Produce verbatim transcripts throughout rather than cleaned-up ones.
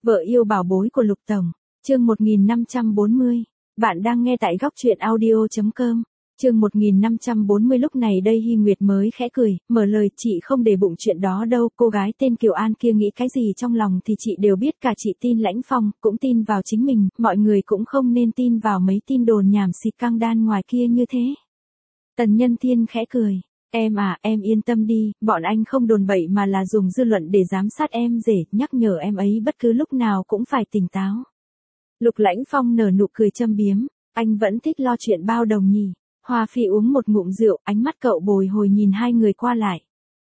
Vợ yêu bảo bối của Lục Tổng, chương một nghìn năm trăm bốn mươi. Bạn đang nghe tại góc truyện audio chấm com. Chương một nghìn năm trăm bốn mươi. Lúc này đây Hy Nguyệt mới khẽ cười, mở lời, chị không để bụng chuyện đó đâu, cô gái tên Kiều An kia nghĩ cái gì trong lòng thì chị đều biết, cả chị tin Lãnh Phong, cũng tin vào chính mình, mọi người cũng không nên tin vào mấy tin đồn nhảm xịt căng đan ngoài kia như thế. Tần Nhân Thiên khẽ cười. Em à, em yên tâm đi, bọn anh không đồn bậy mà là dùng dư luận để giám sát em rể, nhắc nhở em ấy bất cứ lúc nào cũng phải tỉnh táo. Lục Lãnh Phong nở nụ cười châm biếm, anh vẫn thích lo chuyện bao đồng nhỉ. Hoa Phi uống một ngụm rượu, ánh mắt cậu bồi hồi nhìn hai người qua lại.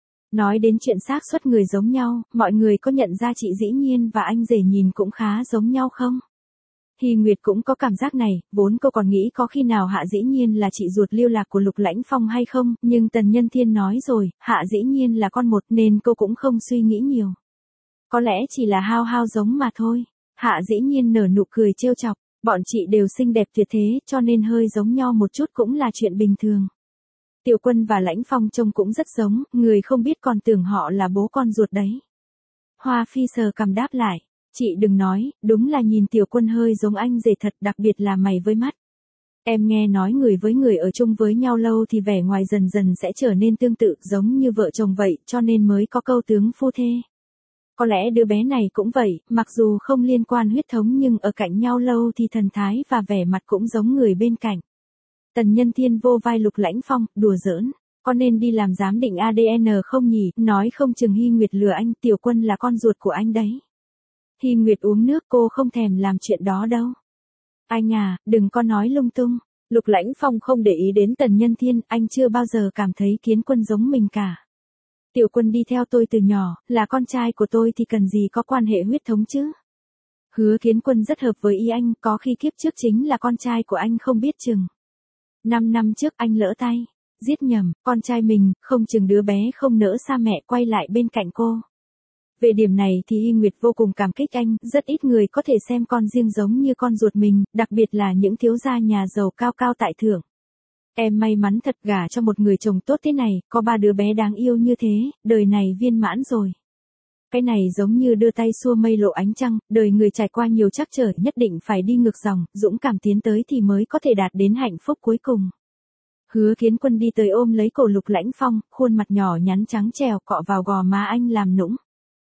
Nói đến chuyện xác suất người giống nhau, mọi người có nhận ra chị Dĩ Nhiên và anh rể nhìn cũng khá giống nhau không? Hy Nguyệt cũng có cảm giác này, vốn cô còn nghĩ có khi nào Hạ Dĩ Nhiên là chị ruột lưu lạc của Lục Lãnh Phong hay không, nhưng Tần Nhân Thiên nói rồi, Hạ Dĩ Nhiên là con một nên cô cũng không suy nghĩ nhiều. Có lẽ chỉ là hao hao giống mà thôi. Hạ Dĩ Nhiên nở nụ cười trêu chọc, bọn chị đều xinh đẹp tuyệt thế cho nên hơi giống nhau một chút cũng là chuyện bình thường. Tiểu Quân và Lãnh Phong trông cũng rất giống, người không biết còn tưởng họ là bố con ruột đấy. Hoa Phi sờ cằm đáp lại. Chị đừng nói, đúng là nhìn Tiểu Quân hơi giống anh rể thật, đặc biệt là mày với mắt. Em nghe nói người với người ở chung với nhau lâu thì vẻ ngoài dần dần sẽ trở nên tương tự giống như vợ chồng vậy, cho nên mới có câu tướng phu thê. Có lẽ đứa bé này cũng vậy, mặc dù không liên quan huyết thống nhưng ở cạnh nhau lâu thì thần thái và vẻ mặt cũng giống người bên cạnh. Tần Nhân Thiên vô vai Lục Lãnh Phong, đùa giỡn. Có nên đi làm giám định a đê en không nhỉ, nói không chừng Hy Nguyệt lừa anh, Tiểu Quân là con ruột của anh đấy. Hy Nguyệt uống nước, cô không thèm làm chuyện đó đâu. Anh à, đừng có nói lung tung. Lục Lãnh Phong không để ý đến Tần Nhân Thiên, anh chưa bao giờ cảm thấy Kiến Quân giống mình cả. Tiểu Quân đi theo tôi từ nhỏ, là con trai của tôi thì cần gì có quan hệ huyết thống chứ. Hứa Kiến Quân rất hợp với ý anh, có khi kiếp trước chính là con trai của anh không biết chừng. Năm năm trước anh lỡ tay, giết nhầm, con trai mình, không chừng đứa bé không nỡ xa mẹ quay lại bên cạnh cô. Về điểm này thì Hy Nguyệt vô cùng cảm kích anh, rất ít người có thể xem con riêng giống như con ruột mình, đặc biệt là những thiếu gia nhà giàu cao cao tại thượng. Em may mắn thật, gả cho một người chồng tốt thế này, có ba đứa bé đáng yêu như thế, đời này viên mãn rồi. Cái này giống như đưa tay xua mây lộ ánh trăng, đời người trải qua nhiều trắc trở, nhất định phải đi ngược dòng, dũng cảm tiến tới thì mới có thể đạt đến hạnh phúc cuối cùng. Hứa Kiến Quân đi tới ôm lấy cổ Lục Lãnh Phong, khuôn mặt nhỏ nhắn trắng trẻo cọ vào gò má anh làm nũng.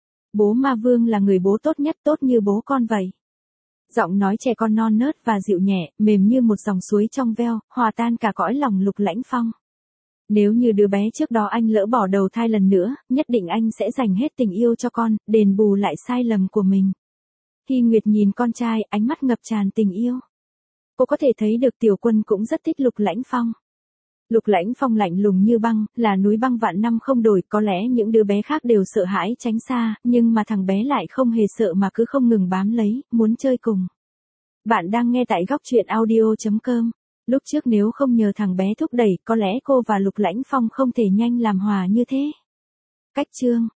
Bố Ma Vương là người bố tốt nhất, tốt như bố con vậy. Giọng nói trẻ con non nớt và dịu nhẹ, mềm như một dòng suối trong veo, hòa tan cả cõi lòng Lục Lãnh Phong. Nếu như đứa bé trước đó anh lỡ bỏ đầu thai lần nữa, nhất định anh sẽ dành hết tình yêu cho con, đền bù lại sai lầm của mình. Hy Nguyệt nhìn con trai, ánh mắt ngập tràn tình yêu. Cô có thể thấy được Tiểu Quân cũng rất thích Lục Lãnh Phong. Lục Lãnh Phong lạnh lùng như băng, là núi băng vạn năm không đổi, có lẽ những đứa bé khác đều sợ hãi tránh xa, nhưng mà thằng bé lại không hề sợ mà cứ không ngừng bám lấy, muốn chơi cùng. Bạn đang nghe tại góc truyện audio chấm com. Lúc trước nếu không nhờ thằng bé thúc đẩy, có lẽ cô và Lục Lãnh Phong không thể nhanh làm hòa như thế. Cách chương